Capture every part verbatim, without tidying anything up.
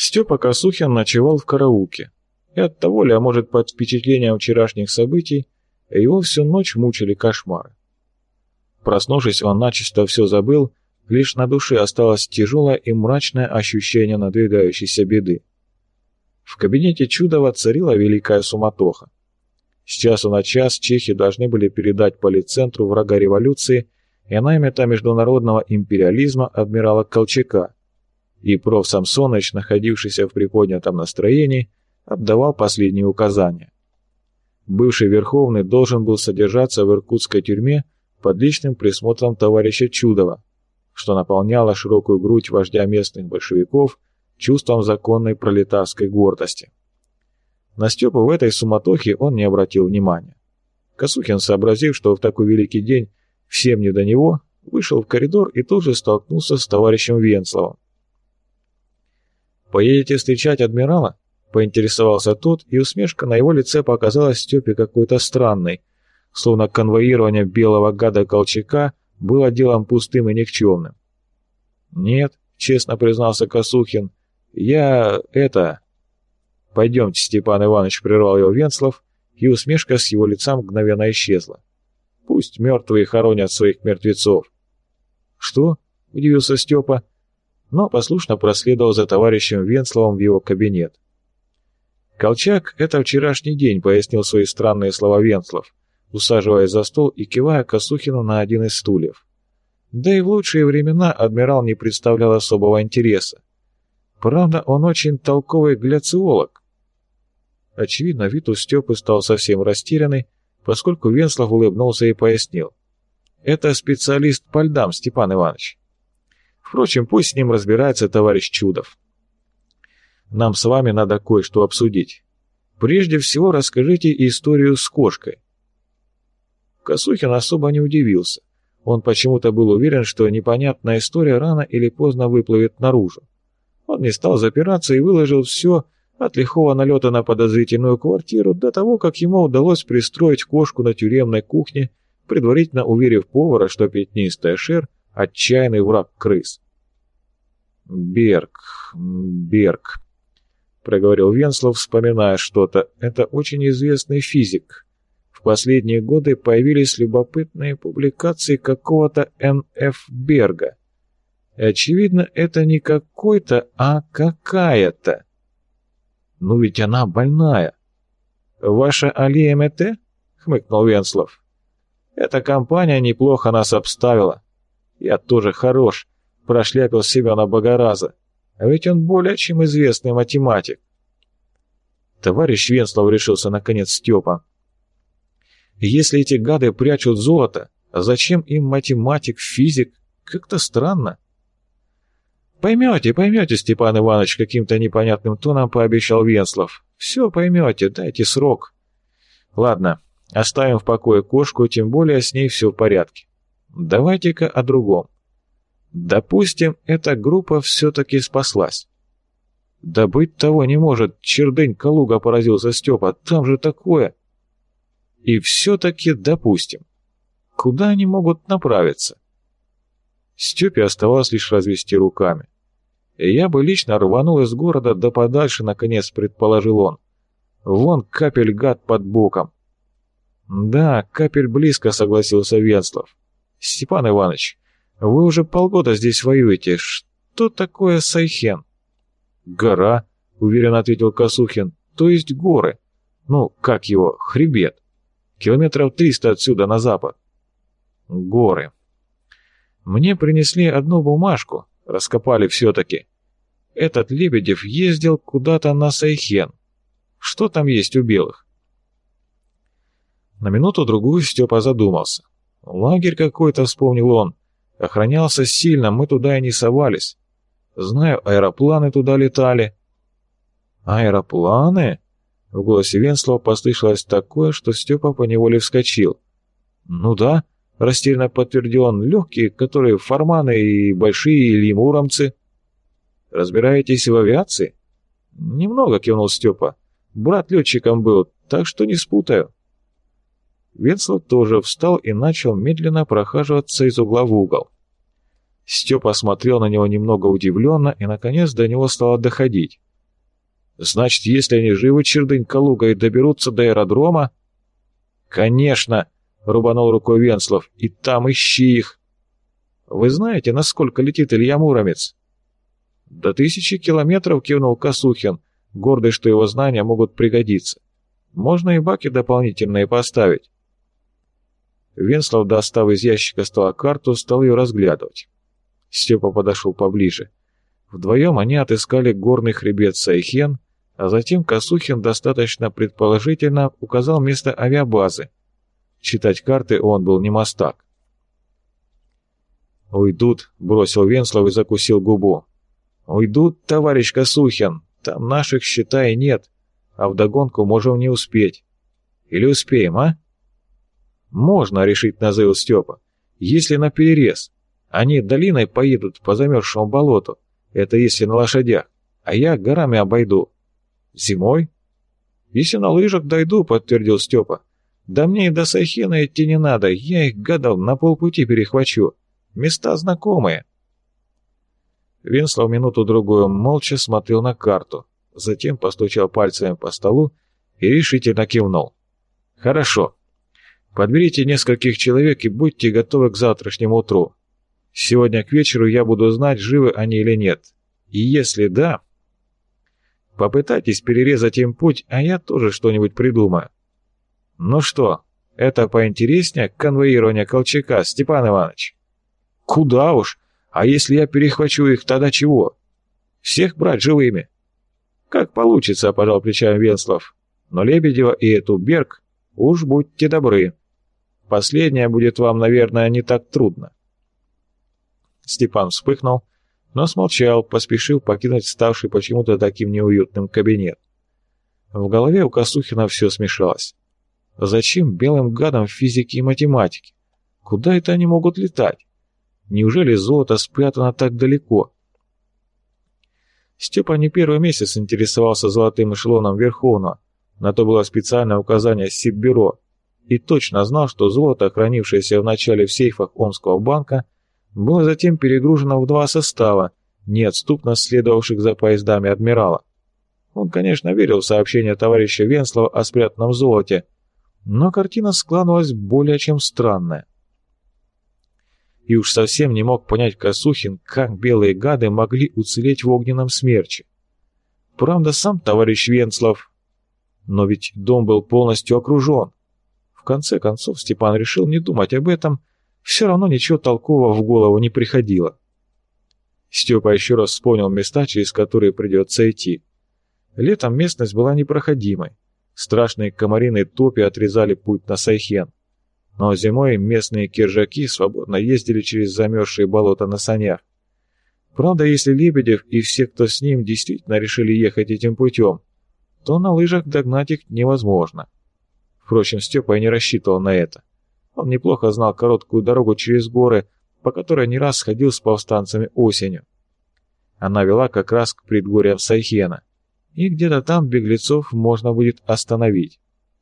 Степа Косухин ночевал в караулке, и оттого ли, а может под впечатлением вчерашних событий, его всю ночь мучили кошмары. Проснувшись, он начисто все забыл, лишь на душе осталось тяжелое и мрачное ощущение надвигающейся беды. В кабинете Чудова царила великая суматоха. С часу на час чехи должны были передать полицентру врага революции и наймета международного империализма адмирала Колчака, и проф. Самсоныч, находившийся в приподнятом настроении, отдавал последние указания. Бывший Верховный должен был содержаться в иркутской тюрьме под личным присмотром товарища Чудова, что наполняло широкую грудь вождя местных большевиков чувством законной пролетарской гордости. На Степу в этой суматохе он не обратил внимания. Косухин, сообразив, что в такой великий день всем не до него, вышел в коридор и тут же столкнулся с товарищем Венцловым. «Поедете встречать адмирала?» — поинтересовался тот, и усмешка на его лице показалась Степе какой-то странной, словно конвоирование белого гада Колчака было делом пустым и никчемным. «Нет», — честно признался Косухин, — «я... это...» «Пойдемте, Степан Иванович», — прервал его Венцлов, и усмешка с его лица мгновенно исчезла. «Пусть мертвые хоронят своих мертвецов». «Что?» — удивился Степа, но послушно проследовал за товарищем Венцловым в его кабинет. «Колчак — это вчерашний день», — пояснил свои странные слова Венцлов, усаживаясь за стол и кивая Косухину на один из стульев. Да и в лучшие времена адмирал не представлял особого интереса. Правда, он очень толковый гляциолог. Очевидно, вид у Степы стал совсем растерянный, поскольку Венцлов улыбнулся и пояснил. «Это специалист по льдам, Степан Иванович. Впрочем, пусть с ним разбирается товарищ Чудов. Нам с вами надо кое-что обсудить. Прежде всего расскажите историю с кошкой». Косухин особо не удивился. Он почему-то был уверен, что непонятная история рано или поздно выплывет наружу. Он не стал запираться и выложил все от лихого налета на подозрительную квартиру до того, как ему удалось пристроить кошку на тюремной кухне, предварительно уверив повара, что пятнистая шер — отчаянный враг крыс. «Берг, Берг», — проговорил Венцлов, вспоминая что-то, — «это очень известный физик. В последние годы появились любопытные публикации какого-то Н Ф Берга. И, очевидно, это не какой-то, а какая-то. Ну ведь она больная». «Ваша Алия Мете?» — хмыкнул Венцлов. «Эта компания неплохо нас обставила. Я тоже хорош, прошляпил себя на богораза. А ведь он более чем известный математик». «Товарищ Венцлов», — решился наконец Степа, — «если эти гады прячут золото, зачем им математик, физик? Как-то странно». «Поймете, поймете, Степан Иванович», — каким-то непонятным тоном пообещал Венцлов. «Все поймете, дайте срок». «Ладно, оставим в покое кошку, тем более с ней все в порядке. Давайте-ка о другом. Допустим, эта группа все-таки спаслась». «Да быть того не может, чердынь Калуга», — поразился Степа, — «там же такое». «И все-таки допустим. Куда они могут направиться?» Степе оставалось лишь развести руками. «Я бы лично рванул из города да подальше», — наконец предположил он. «Вон Капель гад под боком». «Да, Капель близко», — согласился Венцлов. «Степан Иванович, вы уже полгода здесь воюете. Что такое Сайхен?» «Гора», — уверенно ответил Косухин, — «то есть горы. Ну, как его, хребет. Километров триста отсюда на запад». «Горы. Мне принесли одну бумажку, раскопали все-таки. Этот Лебедев ездил куда-то на Сайхен. Что там есть у белых?» На минуту-другую Степа задумался. «Лагерь какой-то», — вспомнил он. «Охранялся сильно, мы туда и не совались. Знаю, аэропланы туда летали». «Аэропланы?» В голосе Венцлова послышалось такое, что Степа поневоле вскочил. «Ну да», — растерянно подтвердил он, — «легкие, которые фарманы и большие или муромцы». «Разбираетесь в авиации?» «Немного», — кивнул Степа. «Брат летчиком был, так что не спутаю». Венцлов тоже встал и начал медленно прохаживаться из угла в угол. Степа смотрел на него немного удивленно, и, наконец, до него стало доходить. Значит, если они живы, чердынь Калуга, и доберутся до аэродрома? Конечно, рубанул рукой Венслов, и там ищи их. Вы знаете, насколько летит Илья Муромец? До тысячи километров, кивнул Косухин, гордый, что его знания могут пригодиться. Можно и баки дополнительные поставить. Венслов, достав из ящика стола карту, стал ее разглядывать. Степа подошел поближе. Вдвоем они отыскали горный хребет Сайхен, а затем Косухин достаточно предположительно указал место авиабазы. Читать карты он был не мастак. «Уйдут», — бросил Венслов и закусил губу. «Уйдут, товарищ Косухин, там наших, считай, нет, а вдогонку можем не успеть. Или успеем, а?» «Можно», — решительно заявил Степа, — «если наперерез. Они долиной поедут по замерзшему болоту, это если на лошадях, а я горами обойду». «Зимой?» «Если на лыжах дойду», — подтвердил Степа. «Да мне и до Сайхена идти не надо, я их, гадов, на полпути перехвачу. Места знакомые». Венслов минуту-другую молча смотрел на карту, затем постучал пальцами по столу и решительно кивнул. «Хорошо. Подберите нескольких человек и будьте готовы к завтрашнему утру. Сегодня к вечеру я буду знать, живы они или нет. И если да, попытайтесь перерезать им путь, а я тоже что-нибудь придумаю. Ну что, это поинтереснее конвоирование Колчака, Степан Иванович?» «Куда уж! А если я перехвачу их, тогда чего? Всех брать живыми?» «Как получится», — пожал плечами Венслов. «Но Лебедева и эту Берг, уж будьте добры. Последнее будет вам, наверное, не так трудно». Степан вспыхнул, но смолчал, поспешил покинуть ставший почему-то таким неуютным кабинет. В голове у Косухина все смешалось. Зачем белым гадам физики и математики? Куда это они могут летать? Неужели золото спрятано так далеко? Степа не первый месяц интересовался золотым эшелоном Верховного, на то было специальное указание Сиббюро, и точно знал, что золото, хранившееся вначале в сейфах Омского банка, было затем перегружено в два состава, неотступно следовавших за поездами адмирала. Он, конечно, верил в сообщение товарища Венслова о спрятанном золоте, но картина складывалась более чем странная. И уж совсем не мог понять Косухин, как белые гады могли уцелеть в огненном смерче. Правда, сам товарищ Венслов... Но ведь дом был полностью окружен. В конце концов Степан решил не думать об этом, все равно ничего толкового в голову не приходило. Степа еще раз вспомнил места, через которые придется идти. Летом местность была непроходимой. Страшные комариные топи отрезали путь на Сайхен. Но зимой местные киржаки свободно ездили через замерзшие болота на санях. Правда, если Лебедев и все, кто с ним, действительно решили ехать этим путем, то на лыжах догнать их невозможно. Впрочем, Степа и не рассчитывал на это. Он неплохо знал короткую дорогу через горы, по которой не раз сходил с повстанцами осенью. Она вела как раз к предгорьям Сайхена, и где-то там беглецов можно будет остановить.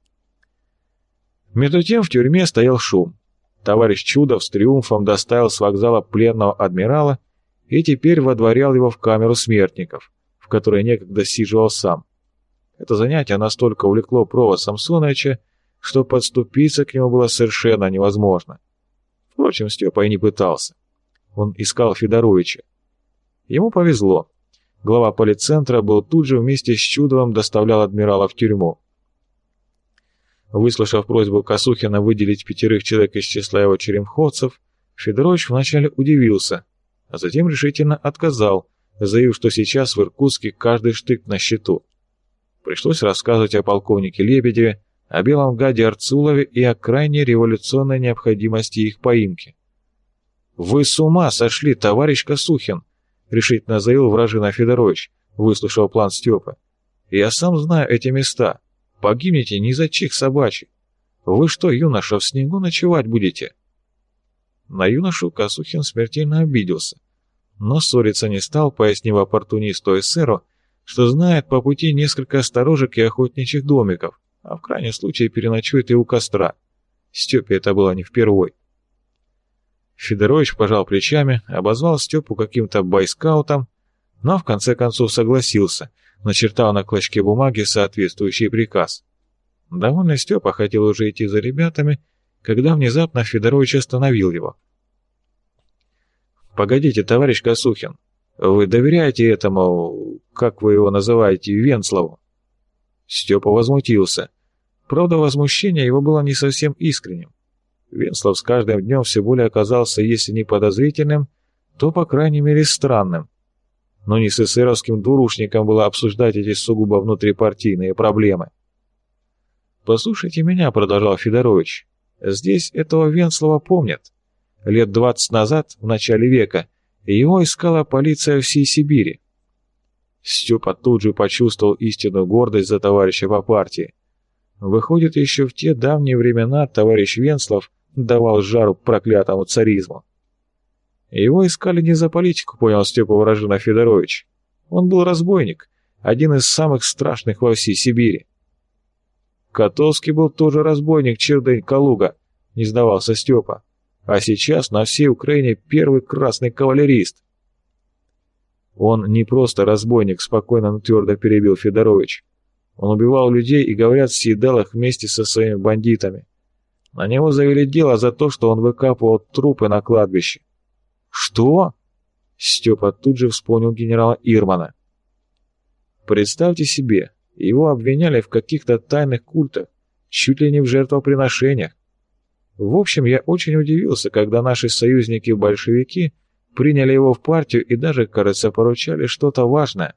Между тем в тюрьме стоял шум. Товарищ Чудов с триумфом доставил с вокзала пленного адмирала и теперь водворял его в камеру смертников, в которой некогда сиживал сам. Это занятие настолько увлекло Прова Самсоновича, что подступиться к нему было совершенно невозможно. Впрочем, Степа и не пытался. Он искал Федоровича. Ему повезло. Глава полицентра был тут же вместе с Чудовым доставлял адмирала в тюрьму. Выслушав просьбу Косухина выделить пятерых человек из числа его черемховцев, Федорович вначале удивился, а затем решительно отказал, заявив, что сейчас в Иркутске каждый штык на счету. Пришлось рассказывать о полковнике Лебедеве, о белом гаде Арцулове и о крайней революционной необходимости их поимки. «Вы с ума сошли, товарищ Косухин!» — решительно заявил вражина Федорович, выслушав план Степы. «Я сам знаю эти места. Погибнете ни за чих собачий. Вы что, юноша, в снегу ночевать будете?» На юношу Косухин смертельно обиделся, но ссориться не стал, пояснив оппортунисту эсеру, что знает по пути несколько сторожек и охотничьих домиков, а в крайнем случае переночует и у костра. Степе это было не впервой. Федорович пожал плечами, обозвал Степу каким-то бойскаутом, но в конце концов согласился, начертал на клочке бумаги соответствующий приказ. Довольный Степа хотел уже идти за ребятами, когда внезапно Федорович остановил его. «Погодите, товарищ Косухин, вы доверяете этому, как вы его называете, Венслову?» Степа возмутился. Правда, возмущение его было не совсем искренним. Венслов с каждым днем все более оказался, если не подозрительным, то, по крайней мере, странным. Но не с эсеровским двурушником было обсуждать эти сугубо внутрипартийные проблемы. «Послушайте меня», — продолжал Федорович, — «здесь этого Венслова помнят. Лет двадцать назад, в начале века, его искала полиция всей Сибири». Степа тут же почувствовал истинную гордость за товарища по партии. Выходит, еще в те давние времена товарищ Венслов давал жару проклятому царизму. Его искали не за политику, понял Степа Ворожина Федорович. Он был разбойник, один из самых страшных во всей Сибири. Котовский был тоже разбойник, чердынь Калуга, не сдавался Степа. А сейчас на всей Украине первый красный кавалерист. Он не просто разбойник, спокойно, но твердо перебил Федорович. Он убивал людей и, говорят, съедал их вместе со своими бандитами. На него завели дело за то, что он выкапывал трупы на кладбище. «Что?» Степа тут же вспомнил генерала Ирмана. Представьте себе, его обвиняли в каких-то тайных культах, чуть ли не в жертвоприношениях. В общем, я очень удивился, когда наши союзники-большевики приняли его в партию и даже, кажется, поручали что-то важное.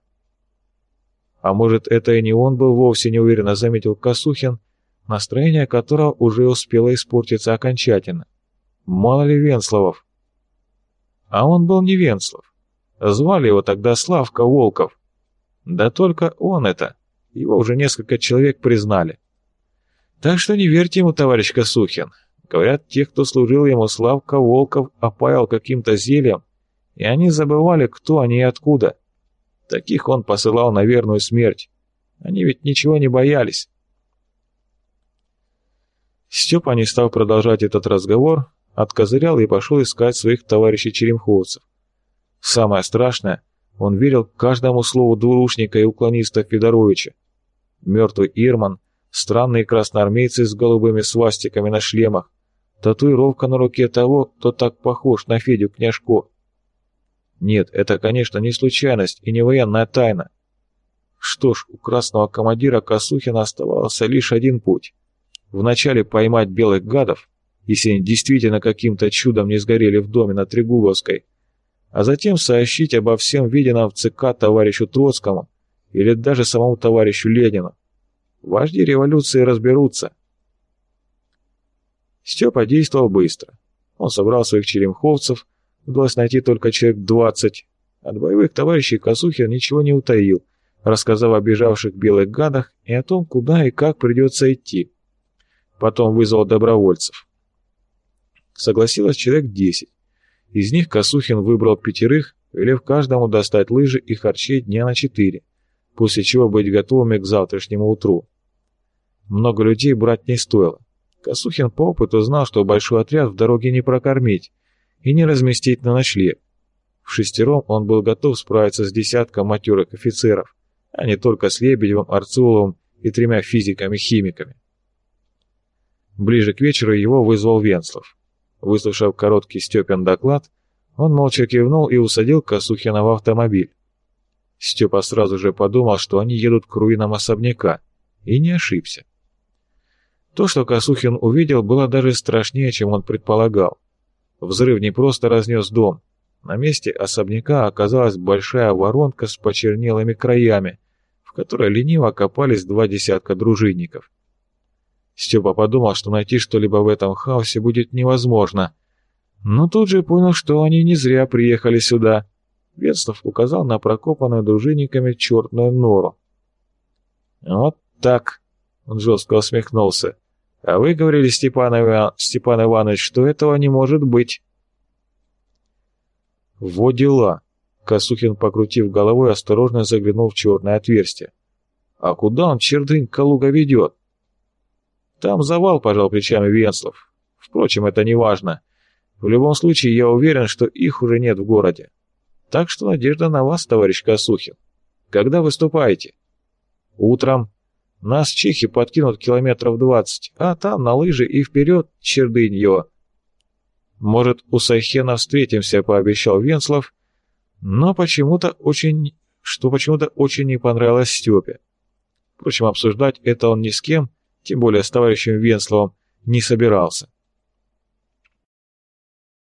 А может, это и не он был вовсе, неуверенно заметил Косухин, настроение которого уже успело испортиться окончательно. Мало ли Венсловов. А он был не Венслов. Звали его тогда Славка Волков. Да только он это. Его уже несколько человек признали. Так что не верьте ему, товарищ Косухин. Говорят, те, кто служил ему, Славка Волков опаял каким-то зельем, и они забывали, кто они и откуда. Таких он посылал на верную смерть. Они ведь ничего не боялись. Степа не стал продолжать этот разговор, откозырял и пошел искать своих товарищей-черемховцев. Самое страшное, он верил каждому слову двурушника и уклониста Федоровича. Мертвый Ирман, странные красноармейцы с голубыми свастиками на шлемах, татуировка на руке того, кто так похож на Федю Княжко. Нет, это, конечно, не случайность и не военная тайна. Что ж, у красного командира Косухина оставался лишь один путь. Вначале поймать белых гадов, если они действительно каким-то чудом не сгорели в доме на Трегубовской, а затем сообщить обо всем виденном в ЦК товарищу Троцкому или даже самому товарищу Ленину. Вожди революции разберутся. Степа действовал быстро. Он собрал своих черемховцев, удалось найти только человек двадцать. От боевых товарищей Косухин ничего не утаил, рассказав о бежавших белых гадах и о том, куда и как придется идти. Потом вызвал добровольцев. Согласилось человек десять. Из них Косухин выбрал пятерых, велев каждому достать лыжи и харчей дня на четыре, после чего быть готовыми к завтрашнему утру. Много людей брать не стоило. Косухин по опыту знал, что большой отряд в дороге не прокормить и не разместить на ночлег. В шестером он был готов справиться с десятком матерых офицеров, а не только с Лебедевым, Арцуловым и тремя физиками-химиками. Ближе к вечеру его вызвал Венслов. Выслушав короткий Степин доклад, он молча кивнул и усадил Косухина в автомобиль. Степа сразу же подумал, что они едут к руинам особняка, и не ошибся. То, что Косухин увидел, было даже страшнее, чем он предполагал. Взрыв не просто разнес дом. На месте особняка оказалась большая воронка с почернелыми краями, в которой лениво копались два десятка дружинников. Степа подумал, что найти что-либо в этом хаосе будет невозможно, но тут же понял, что они не зря приехали сюда. Венслов указал на прокопанную дружинниками черную нору. «Вот так», — он жестко усмехнулся. «А вы говорили, Степан, Иван... Степан Иванович, что этого не может быть». «Во дела», — Косухин, покрутив головой, осторожно заглянул в черное отверстие. «А куда он, чердынь, Калуга ведет?» «Там завал», — пожал плечами Венслов. «Впрочем, это не важно. В любом случае, я уверен, что их уже нет в городе. Так что надежда на вас, товарищ Косухин. Когда выступаете? Утром. Нас чехи подкинут километров двадцать, а там на лыжи и вперед, чердыньё. Может, у Сайхена встретимся, пообещал Венслов, но почему-то очень... что почему-то очень не понравилось Степе. Впрочем, обсуждать это он ни с кем, тем более с товарищем Венсловым, не собирался.